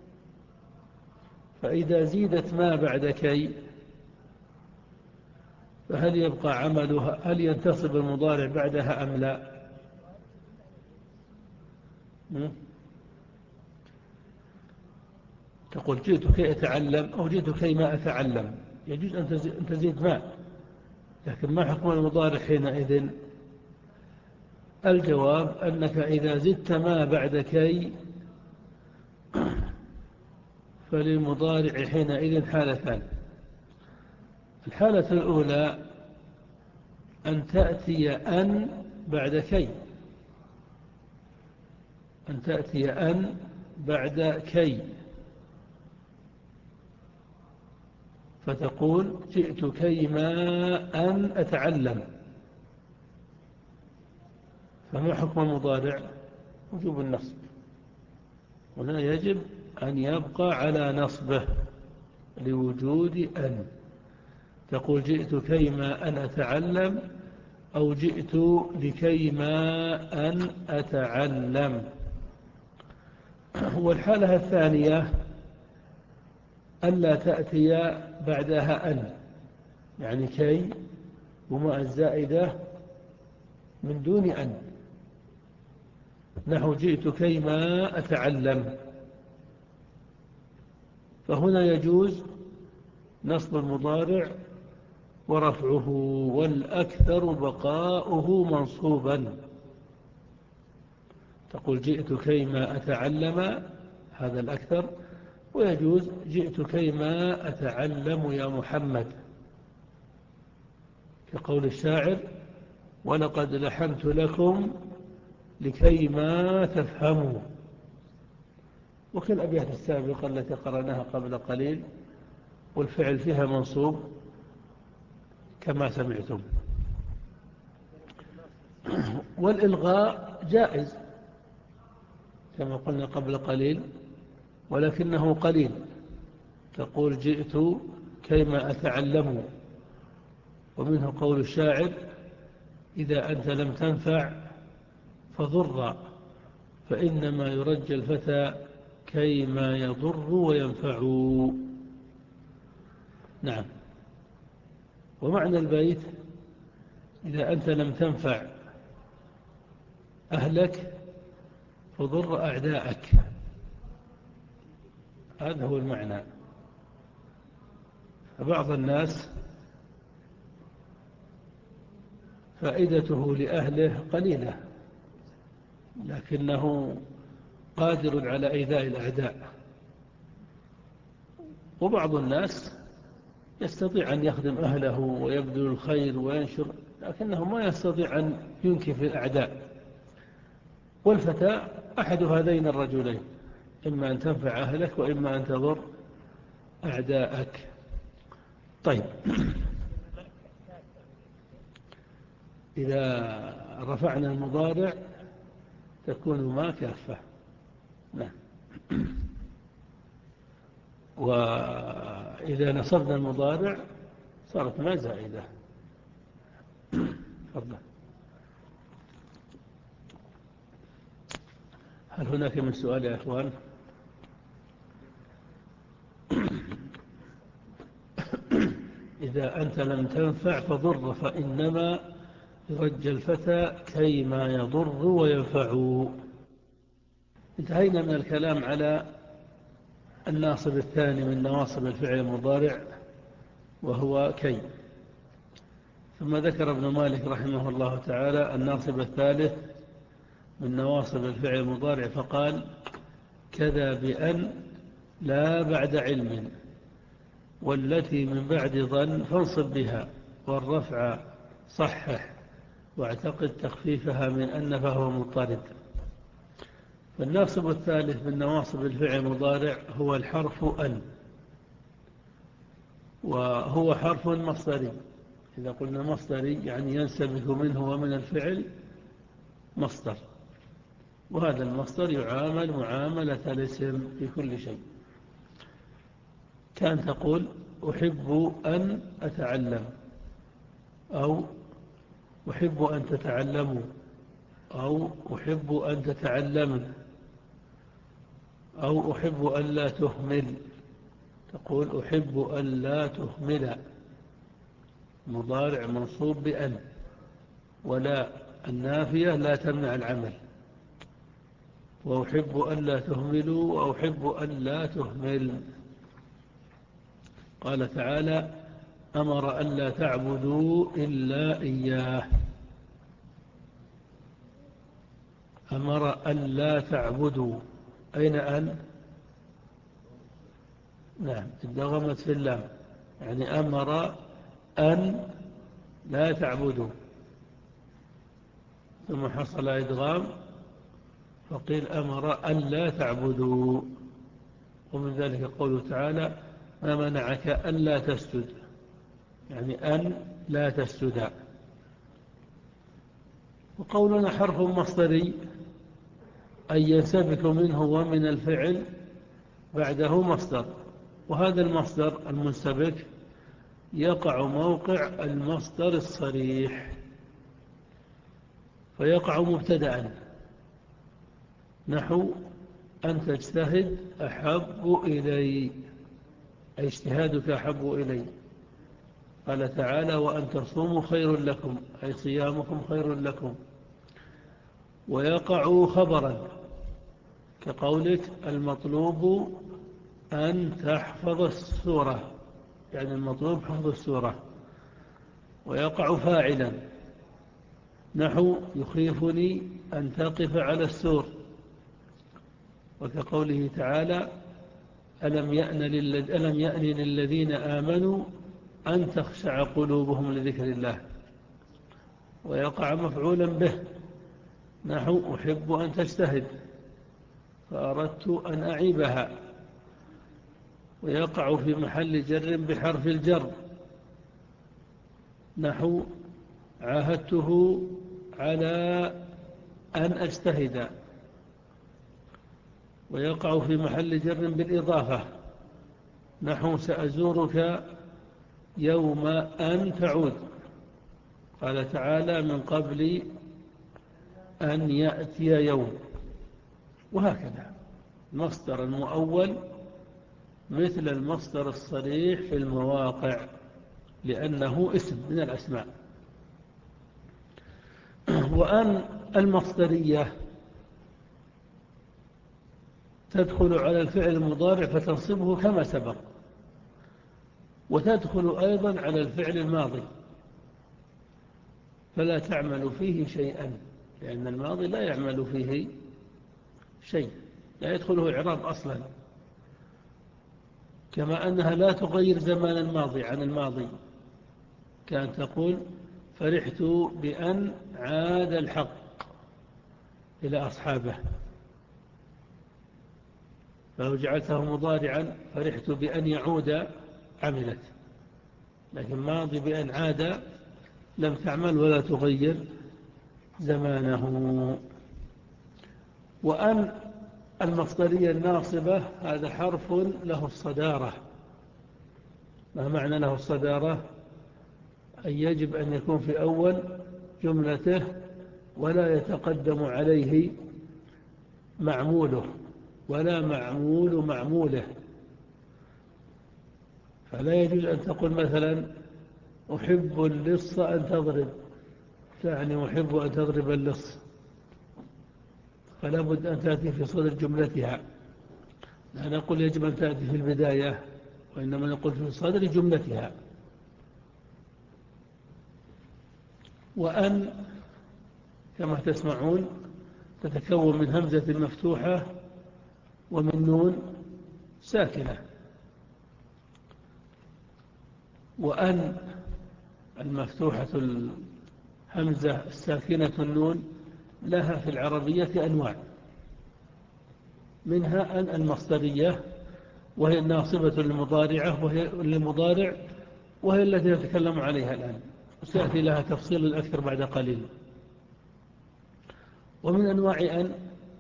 فإذا زيدت ما بعد كي فهل يبقى عملها؟ هل ينتصب المضارع بعدها أم لا؟ تقول جئت كي أتعلم أو جئت كي ما أتعلم، يجوز أن تزيد ما، لكن ما حكم المضارع حينئذ؟ الجواب أنك إذا زدت ما بعد كي فللمضارع حينئذ حالتان. الحالة الأولى أن تأتي أن بعد كي، أن تأتي أن بعد كي، فتقول جئت كيما أن أتعلم. فما حكم المضارع؟ وجوب النصب، هنا يجب أن يبقى على نصبه لوجود أن. تقول جئت كيما أن أتعلم أو جئت لكيما أن أتعلم. والحالة الثانية ألا تأتي بعدها أن، يعني كي وما الزائدة من دون أن، نحو جئت كيما أتعلم. فهنا يجوز نصب المضارع ورفعه، والأكثر بقاؤه منصوبا. تقول جئت كيما أتعلم، هذا الأكثر. ويجوز جئت كيما أتعلم يا محمد، كقول الشاعر: ولقد لحنت لكم لكيما تفهموا. وكالأبيات السابقة التي قرأناها قبل قليل، والفعل فيها منصوب كما سمعتم. والإلغاء جائز كما قلنا قبل قليل، ولكنه قليل. تقول جئت كيما أتعلم. ومنه قول الشاعر: إذا أنت لم تنفع فضر، فإنما يرجى الفتى كيما يضر وينفع. نعم. ومعنى البيت: إذا أنت لم تنفع أهلك فضر أعداءك. هذا هو المعنى. فبعض الناس فائدته لأهله قليلة، لكنه قادر على إيذاء الأعداء. وبعض الناس يستطيع أن يخدم أهله ويبذل الخير وينشر، لكنه ما يستطيع أن ينكف الأعداء. والفتى أحد هذين الرجلين، إما أن تنفع أهلك وإما أن تضر أعداءك. طيب، إذا رفعنا المضارع تكون ما كافة. نعم. وإذا نصبنا المضارع صارت ما زائدة. تفضل. هل هناك من سؤال يا أخوان؟ إذا أنت لم تنفع فضر، فإنما يرجى الفتى كيما يضر وينفع. انتهينا من الكلام على الناصب الثاني من نواصب الفعل المضارع وهو كي. ثم ذكر ابن مالك رحمه الله تعالى الناصب الثالث من نواصب الفعل المضارع فقال: كذا بأن لا بعد علم، والتي من بعد ظن فانصب بها، والرفع صحح، واعتقد تخفيفها من أن فهو مضطرد. فالناصب الثالث من نواصب الفعل المضارع هو الحرف أن، وهو حرف مصدري. إذا قلنا مصدري يعني ينسبك منه ومن الفعل مصدر، وهذا المصدر يعامل معاملة الاسم في كل شيء. كان تقول: أحب أن أتعلم، أو أحب أن تتعلموا، أو أحب أن تتعلمن، أو أحب أن لا تهمل. تقول: أحب أن لا تهمل، مضارع منصوب بأن، ولا النافية لا تمنع العمل. وأحب أن لا تهملوا، وأحب أن لا تهمل. قال تعالى: أمر أن لا تعبدوا إلا إياه. أمر أن لا تعبدوا، أين أن؟ نعم، ادغمت في اللام، يعني أمر أن لا تعبدوا، ثم حصل إدغام فقيل أمر أن لا تعبدوا. ومن ذلك قوله تعالى: ما منعك أن لا تسجد، يعني أن لا تسجد. وقولنا حرف مصدري أن ينسبك منه ومن الفعل بعده مصدر، وهذا المصدر المنسبك يقع موقع المصدر الصريح، فيقع مبتدأ، نحو أن تجتهد أحب إلي، أي اجتهادك أحب إلي. قال تعالى: وأن تصوموا خير لكم، أي صيامكم خير لكم. ويقع خبرا كقولك: المطلوب أن تحفظ السورة، يعني المطلوب حفظ السورة. ويقع فاعلا نحو: يخيفني أن تقف على السور. وكقوله تعالى: ألم يأن ألم يأن للذين آمنوا أن تخشع قلوبهم لذكر الله. ويقع مفعولا به نحو: أحب أن تجتهد فأردت أن أعيبها. ويقع في محل جر بحرف الجر نحو: عاهدته على أن أجتهد. ويقع في محل جر بالإضافة نحو: سأزورك يوم أن تعود. قال تعالى: من قبل أن يأتي يوم. وهكذا المصدر المؤول مثل المصدر الصريح في المواقع، لأنه اسم من الأسماء. وأن المصدرية تدخل على الفعل المضارع فتنصبه كما سبق، وتدخل أيضا على الفعل الماضي فلا تعمل فيه شيئا، لأن الماضي لا يعمل فيه شيء، لا يدخله إعراب أصلا. كما أنها لا تغير زمان الماضي عن الماضي. كانت تقول: فرحت بأن عاد الحق إلى أصحابه، فلو جعلته مضارعا فرحت بأن يعود عملت، لكن ماضي بأن عاد لم تعمل ولا تغير زمانه. وأن المصدرية الناصبة هذا حرف له الصدارة. ما معنى له الصدارة؟ أي يجب أن يكون في أول جملته ولا يتقدم عليه معموله ولا معمول معموله. فلا يجوز أن تقول مثلا: أحب اللص أن تضرب، تعني أحب أن تضرب اللص، فلا بد أن تأتي في صدر جملتها، لا نقول يجب أن تأتي في البداية، وإنما نقول في صدر جملتها. وأن كما تسمعون تتكون من همزة مفتوحة ومن نون ساكنة. وأن المفتوحة الهمزة الساكنة النون لها في العربية أنواع، منها أن المصدرية وهي الناصبة للمضارعة وهي للمضارع، وهي التي نتكلم عليها الآن، وسيأتي لها تفصيل أكثر بعد قليل. ومن أنواع أن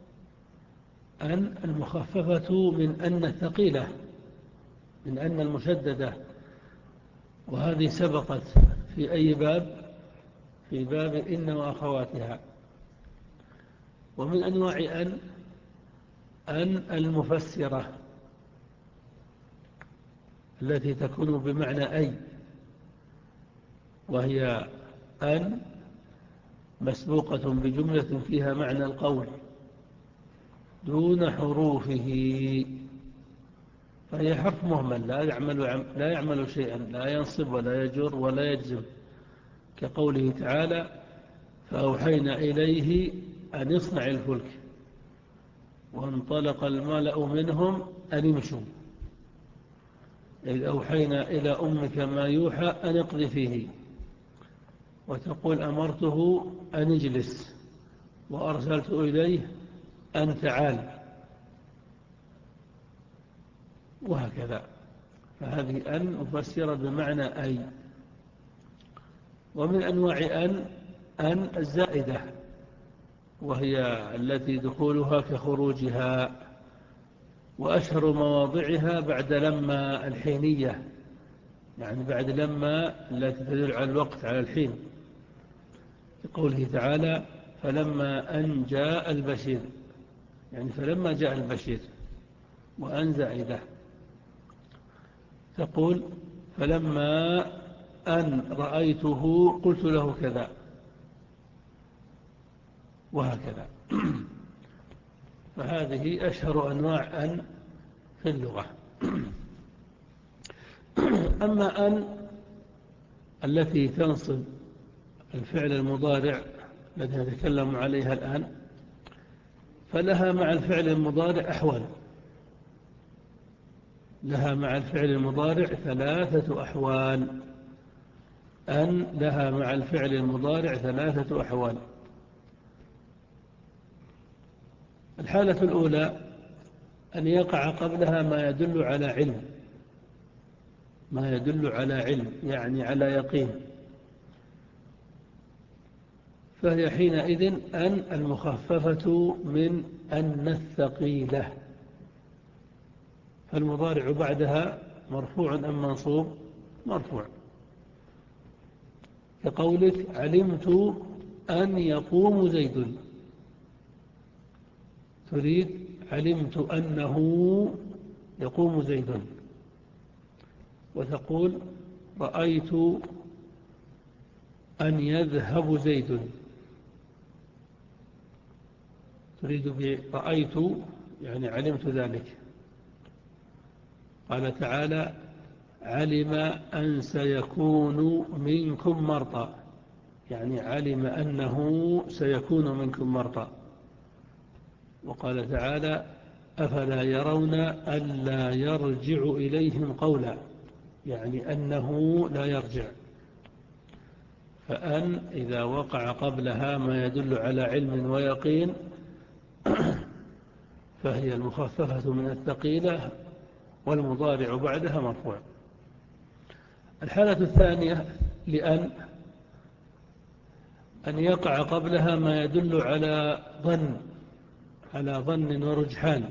أن المخففة من أن الثقيلة، من أن المشددة، وهذه سبقت في أي باب؟ في باب إن وأخواتها. ومن أنواع أن أن المفسرة التي تكون بمعنى أي، وهي أن مسبوقة بجملة فيها معنى القول دون حروفه، فهي حرف مهمل لا يعمل, لا يعمل شيئا، لا ينصب ولا يجر ولا يجزم، كقوله تعالى فأوحينا إليه أن يصنع الفلك وانطلق الملأ منهم أن يمشوا إذ أوحينا إلى أمك ما يوحى أن اقذ فيه، وتقول أمرته أن يجلس وأرسلت إليه أن تعال، وهكذا. فهذه أن مفسرة بمعنى أي. ومن أنواع أن أن الزائدة، وهي التي دخولها كخروجها، وأشهر مواضعها بعد لما الحينية، يعني بعد لما التي تدل على الوقت على الحين، قوله تعالى فلما أن جاء البشير، يعني فلما جاء البشير. وأن زائدة تقول فلما أن رأيته قلت له كذا، وهكذا. فهذه أشهر أنواع أن في اللغة. أما أن التي تنصب الفعل المضارع الذي نتكلم عليها الآن، فلها مع الفعل المضارع أحوال، لها مع الفعل المضارع ثلاثة أحوال. أن لها مع الفعل المضارع ثلاثة أحوال. الحالة الأولى أن يقع قبلها ما يدل على علم، ما يدل على علم يعني على يقين، فهي حينئذ أن المخففة من أن الثقيلة، فالمضارع بعدها مرفوع أم منصوب؟ مرفوع، كقولك علمت أن يقوم زيد، تريد علمت أنه يقوم زيد، وتقول رأيت أن يذهب زيد، تريد برأيت يعني علمت ذلك. قال تعالى علم أن سيكون منكم مرضى، يعني علم أنه سيكون منكم مرضى. وقال تعالى أفلا يرون ألا يرجع إليهم قولا، يعني أنه لا يرجع. فأن إذا وقع قبلها ما يدل على علم ويقين فهي المخففة من الثقيلة، والمضارع بعدها مرفوع. الحالة الثانية لأن أن يقع قبلها ما يدل على ظن، على ظن ورجحان،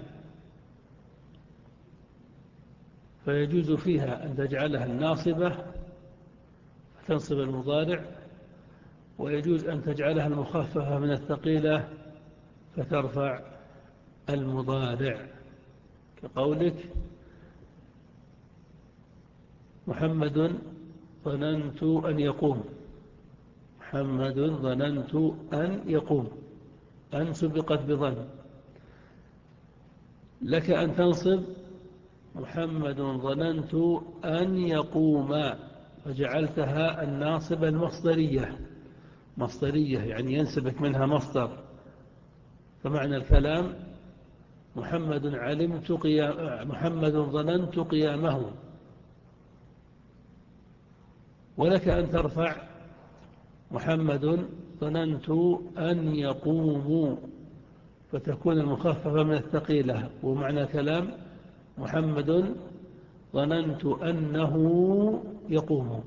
فيجوز فيها أن تجعلها الناصبة فتنصب المضارع، ويجوز أن تجعلها المخففة من الثقيلة فترفع المضارع، كقولك محمد ظننت أن يقوم، محمد ظننت أن يقوم، أن سبقت بظن. لك أن تنصب محمد ظننت أن يقوم، وجعلتها الناصب المصدرية، مصدرية يعني ينسبك منها مصدر. فمعنى الكلام محمد علمت قيام، محمد ظننت قيامه. ولك أن ترفع محمد ظننت أن يقوموا، فتكون المخففة من الثقيلة. ومعنى الكلام محمد ظننت أنه يقوم.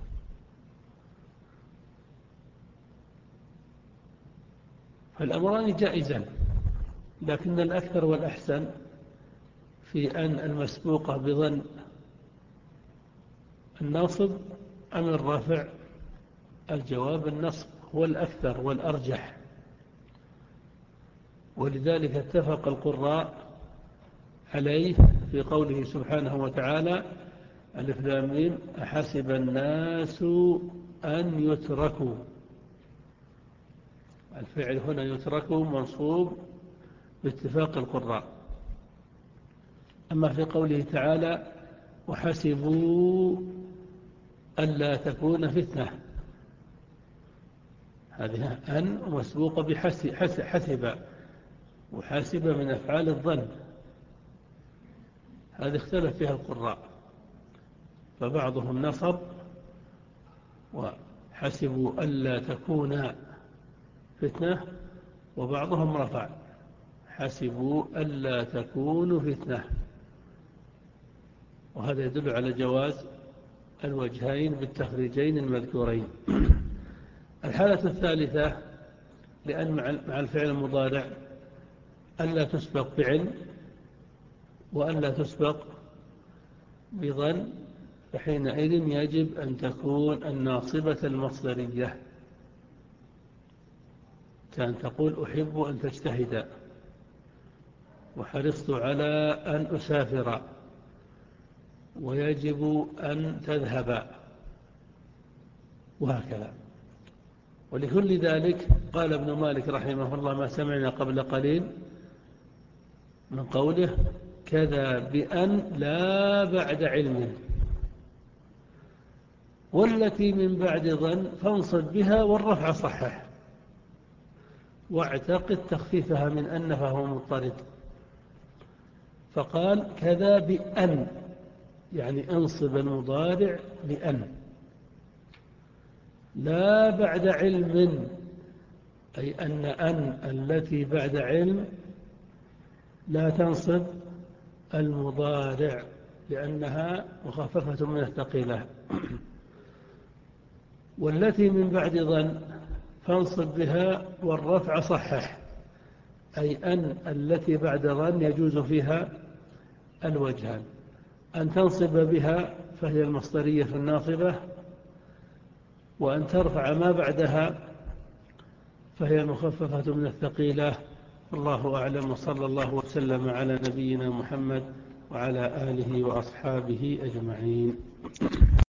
فالأمران جائزان، لكن الأكثر والأحسن في أن المسبوقة بظن الناصب أم الرافع. الجواب النصب هو الأكثر والأرجح، ولذلك اتفق القراء عليه في قوله سبحانه وتعالى ألف لام ميم أحسب الناس أن يتركوا. الفعل هنا يتركوا منصوب باتفاق القراء. أما في قوله تعالى وحسبوا ألا تكون فتنة، هذه أن مسبوقة بحسب، وحاسب من أفعال الظن، هذه اختلف فيها القراء، فبعضهم نصب وحسبوا ألا تكون فتنة، وبعضهم رفع حسبوا ألا تكون فتنة. وهذا يدل على جواز الوجهين بالتخريجين المذكورين. الحالة الثالثة لأن مع الفعل المضارع ألا تسبق بعلم وألا تسبق بظن، فحينئذ يجب أن تكون الناصبة المصدرية. كان تقول أحب أن تجتهد، وحرصت على أن أسافر، ويجب أن تذهب، وهكذا. ولكل ذلك قال ابن مالك رحمه الله ما سمعنا قبل قليل من قوله كذا بأن لا بعد علم، والتي من بعد ظن فانصب بها والرفع صحح، واعتقد تخفيفها من أن فهو مضطرد. فقال كذا بأن يعني انصب المضارع بأن، لا بعد علم أي أن أن التي بعد علم لا تنصب المضارع لأنها مخففة من الثقيلة. والتي من بعد ظن فانصب بها والرفع صحح، أي أن التي بعد ظن يجوز فيها الوجهان، أن تنصب بها فهي المصدرية في الناصبة، وأن ترفع ما بعدها فهي المخففة من الثقيلة. الله أعلم، وصلى الله وسلم على نبينا محمد وعلى آله وأصحابه أجمعين.